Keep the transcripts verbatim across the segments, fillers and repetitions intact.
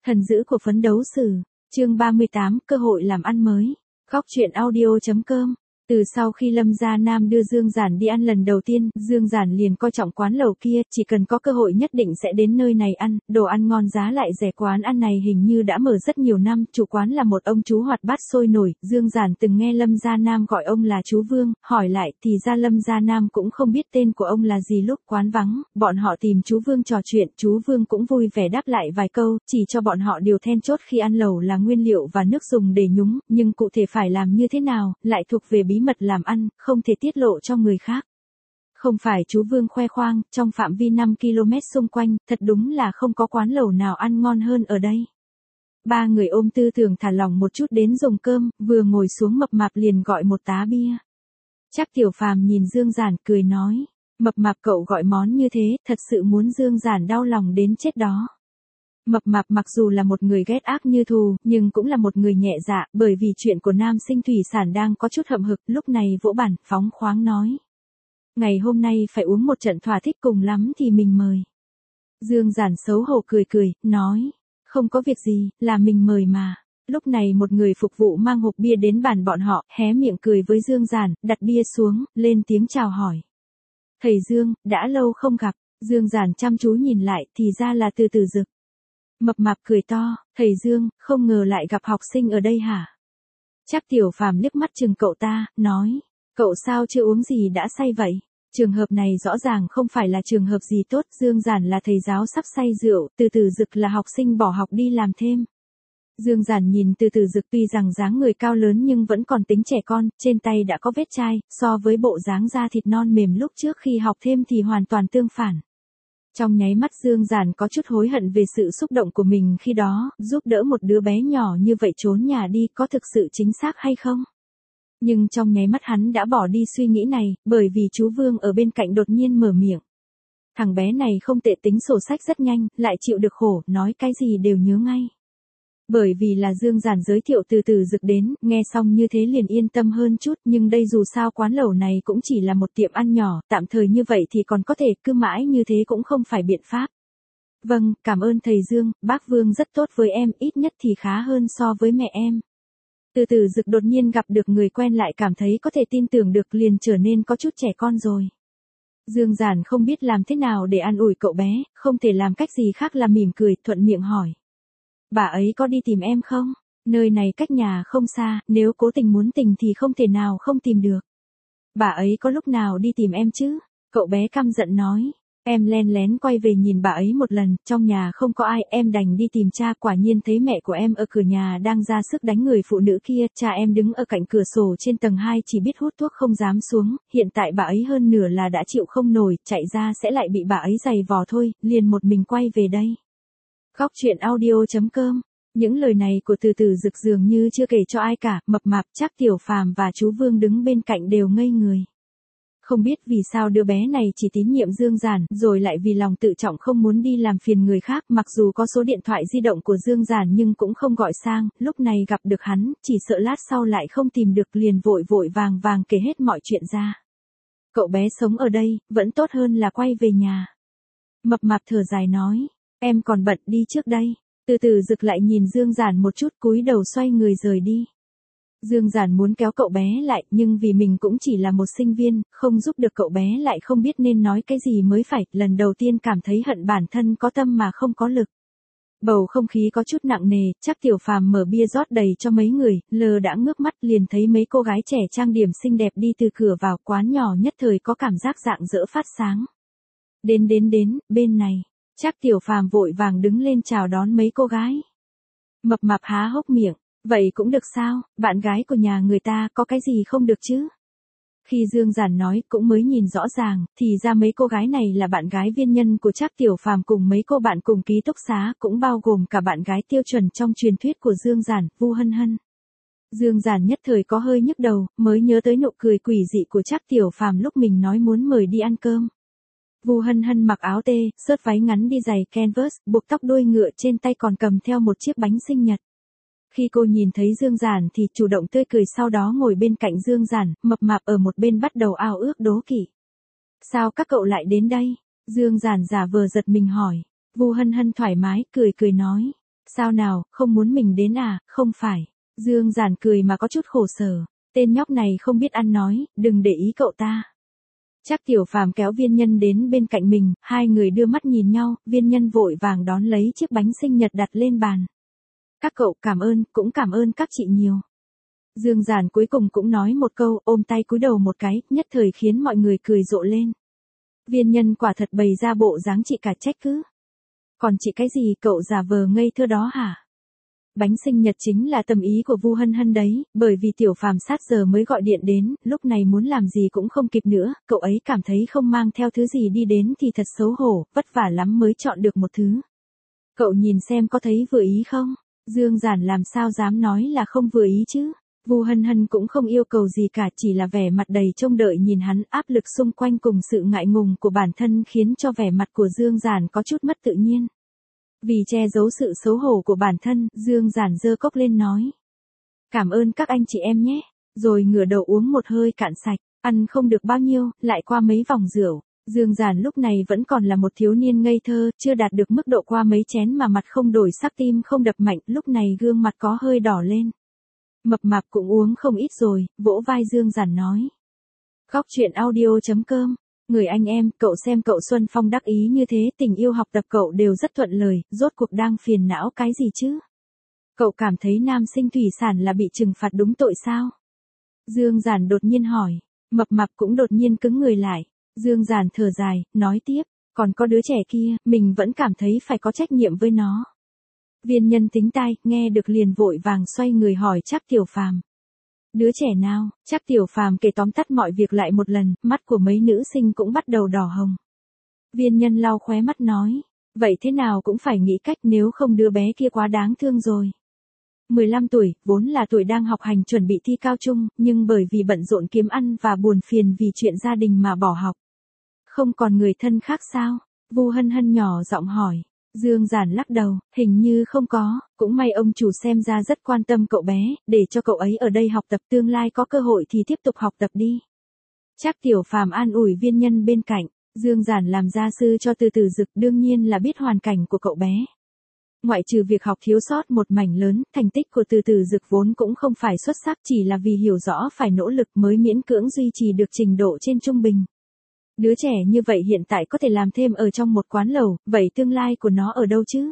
Thần dữ của phấn đấu sử, chương ba mươi tám, cơ hội làm ăn mới. Góc truyện audio chấm com. Từ sau khi Lâm Gia Nam đưa Dương Giản đi ăn lần đầu tiên, Dương Giản liền coi trọng quán lẩu kia, chỉ cần có cơ hội nhất định sẽ đến nơi này ăn, đồ ăn ngon giá lại rẻ. Quán ăn này hình như đã mở rất nhiều năm, chủ quán là một ông chú hoạt bát sôi nổi. Dương Giản từng nghe Lâm Gia Nam gọi ông là chú Vương, hỏi lại thì ra Lâm Gia Nam cũng không biết tên của ông là gì. Lúc quán vắng, bọn họ tìm chú Vương trò chuyện, chú Vương cũng vui vẻ đáp lại vài câu, chỉ cho bọn họ điều then chốt khi ăn lẩu là nguyên liệu và nước dùng để nhúng, nhưng cụ thể phải làm như thế nào, lại thuộc về bí mật làm ăn, không thể tiết lộ cho người khác. Không phải chú Vương khoe khoang, trong phạm vi năm ki lô mét xung quanh, thật đúng là không có quán lẩu nào ăn ngon hơn ở đây. Ba người ôm tư tưởng thả lỏng một chút đến dùng cơm, vừa ngồi xuống Mập Mạp liền gọi một tá bia. Trác Tiểu Phàm nhìn Dương Giản cười nói, Mập Mạp cậu gọi món như thế, thật sự muốn Dương Giản đau lòng đến chết đó. Mập Mạp mặc dù là một người ghét ác như thù, nhưng cũng là một người nhẹ dạ, bởi vì chuyện của Nam Sinh Thủy Sản đang có chút hậm hực, lúc này vỗ bàn, phóng khoáng nói. Ngày hôm nay phải uống một trận thỏa thích, cùng lắm thì mình mời. Dương Giản xấu hổ cười cười, nói, không có việc gì, là mình mời mà. Lúc này một người phục vụ mang hộp bia đến bàn bọn họ, hé miệng cười với Dương Giản, đặt bia xuống, lên tiếng chào hỏi. Thầy Dương, đã lâu không gặp. Dương Giản chăm chú nhìn lại, thì ra là Từ Từ Dực. Mập Mạp cười to, thầy Dương, không ngờ lại gặp học sinh ở đây hả? Trác Tiểu Phàm liếc mắt chừng cậu ta, nói, cậu sao chưa uống gì đã say vậy? Trường hợp này rõ ràng không phải là trường hợp gì tốt, Dương Giản là thầy giáo sắp say rượu, Từ Từ Dực là học sinh bỏ học đi làm thêm. Dương Giản nhìn Từ Từ Dực tuy rằng dáng người cao lớn nhưng vẫn còn tính trẻ con, trên tay đã có vết chai, so với bộ dáng da thịt non mềm lúc trước khi học thêm thì hoàn toàn tương phản. Trong nháy mắt Dương Giản có chút hối hận về sự xúc động của mình khi đó, giúp đỡ một đứa bé nhỏ như vậy trốn nhà đi có thực sự chính xác hay không? Nhưng trong nháy mắt hắn đã bỏ đi suy nghĩ này, bởi vì chú Vương ở bên cạnh đột nhiên mở miệng. Thằng bé này không tệ, tính sổ sách rất nhanh, lại chịu được khổ, nói cái gì đều nhớ ngay. Bởi vì là Dương Giản giới thiệu Từ Từ Dực đến, nghe xong như thế liền yên tâm hơn chút, nhưng đây dù sao quán lẩu này cũng chỉ là một tiệm ăn nhỏ, tạm thời như vậy thì còn có thể, cứ mãi như thế cũng không phải biện pháp. Vâng, cảm ơn thầy Dương, bác Vương rất tốt với em, ít nhất thì khá hơn so với mẹ em. Từ Từ Dực đột nhiên gặp được người quen lại cảm thấy có thể tin tưởng được, liền trở nên có chút trẻ con rồi. Dương Giản không biết làm thế nào để an ủi cậu bé, không thể làm cách gì khác là mỉm cười, thuận miệng hỏi. Bà ấy có đi tìm em không? Nơi này cách nhà không xa, nếu cố tình muốn tìm thì không thể nào không tìm được. Bà ấy có lúc nào đi tìm em chứ? Cậu bé căm giận nói. Em len lén quay về nhìn bà ấy một lần, trong nhà không có ai, em đành đi tìm cha, quả nhiên thấy mẹ của em ở cửa nhà đang ra sức đánh người phụ nữ kia, cha em đứng ở cạnh cửa sổ trên tầng hai chỉ biết hút thuốc không dám xuống, hiện tại bà ấy hơn nửa là đã chịu không nổi, chạy ra sẽ lại bị bà ấy giày vò thôi, liền một mình quay về đây. Góc truyện audio chấm com. Những lời này của Từ Từ Dực dường như chưa kể cho ai cả, Mập Mạp, Trác Tiểu Phàm và chú Vương đứng bên cạnh đều ngây người. Không biết vì sao đứa bé này chỉ tín nhiệm Dương Giản, rồi lại vì lòng tự trọng không muốn đi làm phiền người khác, mặc dù có số điện thoại di động của Dương Giản nhưng cũng không gọi sang, lúc này gặp được hắn, chỉ sợ lát sau lại không tìm được, liền vội vội vàng vàng kể hết mọi chuyện ra. Cậu bé sống ở đây, vẫn tốt hơn là quay về nhà. Mập Mạp thở dài nói, em còn bận, đi trước đây. Từ Từ Dực lại nhìn Dương Giản một chút, cúi đầu xoay người rời đi. Dương Giản muốn kéo cậu bé lại, nhưng vì mình cũng chỉ là một sinh viên, không giúp được cậu bé lại không biết nên nói cái gì mới phải, lần đầu tiên cảm thấy hận bản thân có tâm mà không có lực. Bầu không khí có chút nặng nề, Trác Tiểu Phàm mở bia rót đầy cho mấy người, lờ đã ngước mắt liền thấy mấy cô gái trẻ trang điểm xinh đẹp đi từ cửa vào, quán nhỏ nhất thời có cảm giác rạng rỡ phát sáng. Đến đến đến, bên này. Trác Tiểu Phàm vội vàng đứng lên chào đón mấy cô gái. Mập Mạp há hốc miệng, vậy cũng được sao, bạn gái của nhà người ta có cái gì không được chứ? Khi Dương Giản nói cũng mới nhìn rõ ràng, thì ra mấy cô gái này là bạn gái viên nhân của Trác Tiểu Phàm cùng mấy cô bạn cùng ký túc xá, cũng bao gồm cả bạn gái tiêu chuẩn trong truyền thuyết của Dương Giản, Vu Hân Hân. Dương Giản nhất thời có hơi nhức đầu, mới nhớ tới nụ cười quỷ dị của Trác Tiểu Phàm lúc mình nói muốn mời đi ăn cơm. Vu Hân Hân mặc áo tê, sớt váy ngắn đi giày canvas, buộc tóc đuôi ngựa, trên tay còn cầm theo một chiếc bánh sinh nhật. Khi cô nhìn thấy Dương Giản thì chủ động tươi cười, sau đó ngồi bên cạnh Dương Giản, Mập Mạp ở một bên bắt đầu ao ước đố kỵ. Sao các cậu lại đến đây? Dương Giản giả vờ giật mình hỏi. Vu Hân Hân thoải mái cười cười nói. Sao nào, không muốn mình đến à, không phải. Dương Giản cười mà có chút khổ sở. Tên nhóc này không biết ăn nói, đừng để ý cậu ta. Trác Tiểu Phàm kéo Viên Nhân đến bên cạnh mình, hai người đưa mắt nhìn nhau, Viên Nhân vội vàng đón lấy chiếc bánh sinh nhật đặt lên bàn. Các cậu cảm ơn, cũng cảm ơn các chị nhiều. Dương Giản cuối cùng cũng nói một câu, ôm tay cúi đầu một cái, nhất thời khiến mọi người cười rộ lên. Viên Nhân quả thật bày ra bộ dáng chị cả trách cứ. Còn chị cái gì cậu giả vờ ngây thơ đó hả? Bánh sinh nhật chính là tâm ý của Vu Hân Hân đấy, bởi vì Tiểu Phàm sát giờ mới gọi điện đến, lúc này muốn làm gì cũng không kịp nữa, cậu ấy cảm thấy không mang theo thứ gì đi đến thì thật xấu hổ, vất vả lắm mới chọn được một thứ. Cậu nhìn xem có thấy vừa ý không? Dương Giản làm sao dám nói là không vừa ý chứ? Vu Hân Hân cũng không yêu cầu gì cả, chỉ là vẻ mặt đầy trông đợi nhìn hắn, áp lực xung quanh cùng sự ngại ngùng của bản thân khiến cho vẻ mặt của Dương Giản có chút mất tự nhiên. Vì che giấu sự xấu hổ của bản thân, Dương Giản giơ cốc lên nói. Cảm ơn các anh chị em nhé, rồi ngửa đầu uống một hơi cạn sạch, ăn không được bao nhiêu, lại qua mấy vòng rượu. Dương Giản lúc này vẫn còn là một thiếu niên ngây thơ, chưa đạt được mức độ qua mấy chén mà mặt không đổi sắc tim không đập mạnh, lúc này gương mặt có hơi đỏ lên. Mập mạp cũng uống không ít rồi, vỗ vai Dương Giản nói. Góc truyện audio chấm com. Người anh em, cậu xem cậu Xuân Phong đắc ý như thế, tình yêu học tập cậu đều rất thuận lời, rốt cuộc đang phiền não cái gì chứ? Cậu cảm thấy nam sinh thủy sản là bị trừng phạt đúng tội sao? Dương Giản đột nhiên hỏi, mập mạp cũng đột nhiên cứng người lại. Dương Giản thở dài, nói tiếp, còn có đứa trẻ kia, mình vẫn cảm thấy phải có trách nhiệm với nó. Viên Nhân tính tai, nghe được liền vội vàng xoay người hỏi Trác Tiểu Phàm. Đứa trẻ nào? Trác Tiểu Phàm kể tóm tắt mọi việc lại một lần, mắt của mấy nữ sinh cũng bắt đầu đỏ hồng. Viên Nhân lau khóe mắt nói, vậy thế nào cũng phải nghĩ cách, nếu không đứa bé kia quá đáng thương rồi. mười lăm tuổi, vốn là tuổi đang học hành chuẩn bị thi cao trung, nhưng bởi vì bận rộn kiếm ăn và buồn phiền vì chuyện gia đình mà bỏ học. Không còn người thân khác sao? Vu Hân Hân nhỏ giọng hỏi. Dương Giản lắc đầu, hình như không có, cũng may ông chủ xem ra rất quan tâm cậu bé, để cho cậu ấy ở đây học tập, tương lai có cơ hội thì tiếp tục học tập đi. Trác Tiểu Phàm an ủi Viên Nhân bên cạnh, Dương Giản làm gia sư cho Từ Từ Dực đương nhiên là biết hoàn cảnh của cậu bé. Ngoại trừ việc học thiếu sót một mảnh lớn, thành tích của Từ Từ Dực vốn cũng không phải xuất sắc, chỉ là vì hiểu rõ phải nỗ lực mới miễn cưỡng duy trì được trình độ trên trung bình. Đứa trẻ như vậy hiện tại có thể làm thêm ở trong một quán lẩu, vậy tương lai của nó ở đâu chứ?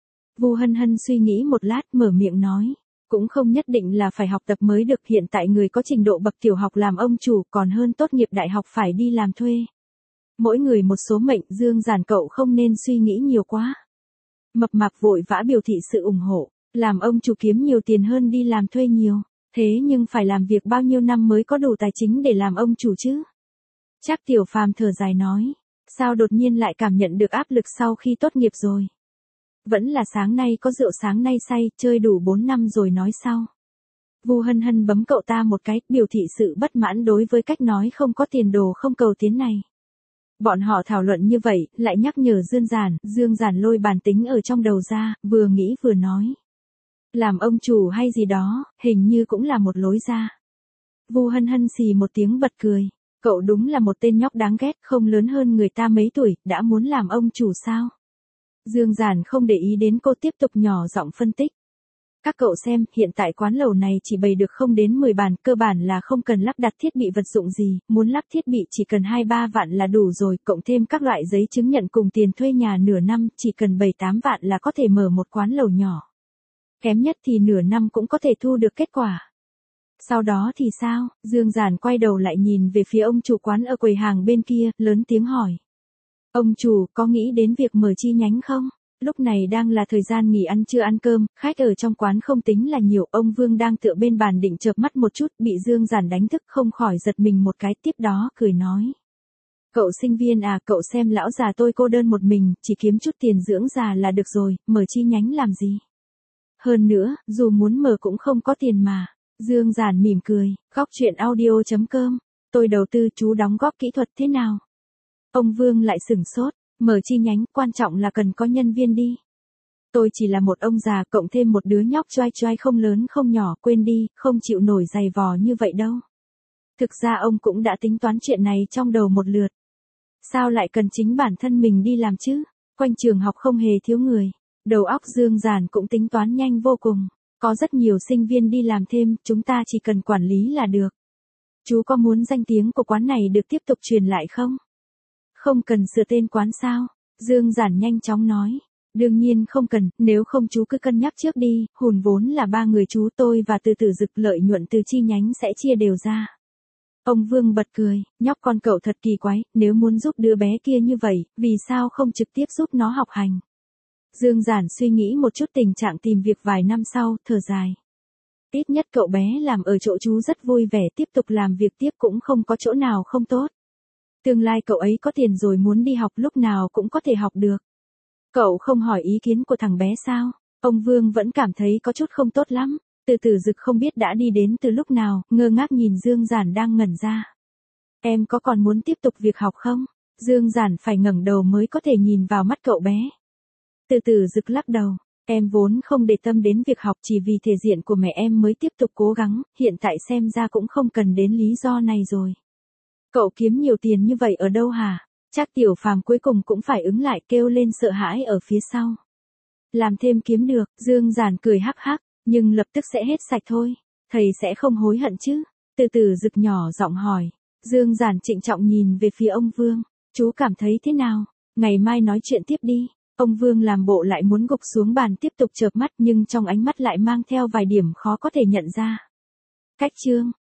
Vu Hân Hân suy nghĩ một lát mở miệng nói, cũng không nhất định là phải học tập mới được, hiện tại người có trình độ bậc tiểu học làm ông chủ còn hơn tốt nghiệp đại học phải đi làm thuê. Mỗi người một số mệnh, Dương Giản cậu không nên suy nghĩ nhiều quá. Mập mạp vội vã biểu thị sự ủng hộ, làm ông chủ kiếm nhiều tiền hơn đi làm thuê nhiều, thế nhưng phải làm việc bao nhiêu năm mới có đủ tài chính để làm ông chủ chứ? Trác Tiểu Phàm thở dài nói, sao đột nhiên lại cảm nhận được áp lực sau khi tốt nghiệp rồi? Vẫn là sáng nay có rượu sáng nay say, chơi đủ bốn năm rồi nói sau. Vu Hân Hân bấm cậu ta một cái, biểu thị sự bất mãn đối với cách nói không có tiền đồ không cầu tiến này. Bọn họ thảo luận như vậy, lại nhắc nhở Dương Giản, Dương Giản lôi bàn tính ở trong đầu ra, vừa nghĩ vừa nói. Làm ông chủ hay gì đó, hình như cũng là một lối ra. Vu Hân Hân xì một tiếng bật cười. Cậu đúng là một tên nhóc đáng ghét, không lớn hơn người ta mấy tuổi, đã muốn làm ông chủ sao? Dương Giản không để ý đến cô, tiếp tục nhỏ giọng phân tích. Các cậu xem, hiện tại quán lẩu này chỉ bày được không đến mười bàn, cơ bản là không cần lắp đặt thiết bị vật dụng gì, muốn lắp thiết bị chỉ cần hai ba vạn là đủ rồi, cộng thêm các loại giấy chứng nhận cùng tiền thuê nhà nửa năm, chỉ cần bảy tám vạn là có thể mở một quán lẩu nhỏ. Kém nhất thì nửa năm cũng có thể thu được kết quả. Sau đó thì sao? Dương Giản quay đầu lại nhìn về phía ông chủ quán ở quầy hàng bên kia, lớn tiếng hỏi. Ông chủ, có nghĩ đến việc mở chi nhánh không? Lúc này đang là thời gian nghỉ ăn trưa ăn cơm, khách ở trong quán không tính là nhiều, ông Vương đang tựa bên bàn định chợp mắt một chút, bị Dương Giản đánh thức không khỏi giật mình một cái, tiếp đó cười nói. Cậu sinh viên à, cậu xem lão già tôi cô đơn một mình, chỉ kiếm chút tiền dưỡng già là được rồi, mở chi nhánh làm gì? Hơn nữa, dù muốn mở cũng không có tiền mà. Dương Giản mỉm cười, góc truyện audio chấm com, tôi đầu tư chú đóng góp kỹ thuật thế nào? Ông Vương lại sửng sốt, mở chi nhánh, quan trọng là cần có nhân viên đi. Tôi chỉ là một ông già cộng thêm một đứa nhóc choai choai không lớn không nhỏ, quên đi, không chịu nổi giày vò như vậy đâu. Thực ra ông cũng đã tính toán chuyện này trong đầu một lượt. Sao lại cần chính bản thân mình đi làm chứ? Quanh trường học không hề thiếu người. Đầu óc Dương Giản cũng tính toán nhanh vô cùng. Có rất nhiều sinh viên đi làm thêm, chúng ta chỉ cần quản lý là được. Chú có muốn danh tiếng của quán này được tiếp tục truyền lại không? Không cần sửa tên quán sao? Dương Giản nhanh chóng nói. Đương nhiên không cần, nếu không chú cứ cân nhắc trước đi, hùn vốn là ba người chú tôi và Từ Tử Dực, lợi nhuận từ chi nhánh sẽ chia đều ra. Ông Vương bật cười, nhóc con cậu thật kỳ quái, nếu muốn giúp đứa bé kia như vậy, vì sao không trực tiếp giúp nó học hành? Dương Giản suy nghĩ một chút tình trạng tìm việc vài năm sau, thở dài. Ít nhất cậu bé làm ở chỗ chú rất vui vẻ, tiếp tục làm việc tiếp cũng không có chỗ nào không tốt. Tương lai cậu ấy có tiền rồi muốn đi học lúc nào cũng có thể học được. Cậu không hỏi ý kiến của thằng bé sao? Ông Vương vẫn cảm thấy có chút không tốt lắm. Từ Tử Dực không biết đã đi đến từ lúc nào, ngơ ngác nhìn Dương Giản đang ngẩn ra. Em có còn muốn tiếp tục việc học không? Dương Giản phải ngẩng đầu mới có thể nhìn vào mắt cậu bé. Từ Tử Dực lắc đầu. Em vốn không để tâm đến việc học, chỉ vì thể diện của mẹ em mới tiếp tục cố gắng, hiện tại xem ra cũng không cần đến lý do này rồi. Cậu kiếm nhiều tiền như vậy ở đâu hả? Chắc Tiểu Phàm cuối cùng cũng phải ứng lại, kêu lên sợ hãi ở phía sau. Làm thêm kiếm được, Dương Giản cười hắc hắc, nhưng lập tức sẽ hết sạch thôi. Thầy sẽ không hối hận chứ? Từ Tử Dực nhỏ giọng hỏi. Dương Giản trịnh trọng nhìn về phía ông Vương. Chú cảm thấy thế nào? Ngày mai nói chuyện tiếp đi. Ông Vương làm bộ lại muốn gục xuống bàn tiếp tục chợp mắt, nhưng trong ánh mắt lại mang theo vài điểm khó có thể nhận ra. Cách chương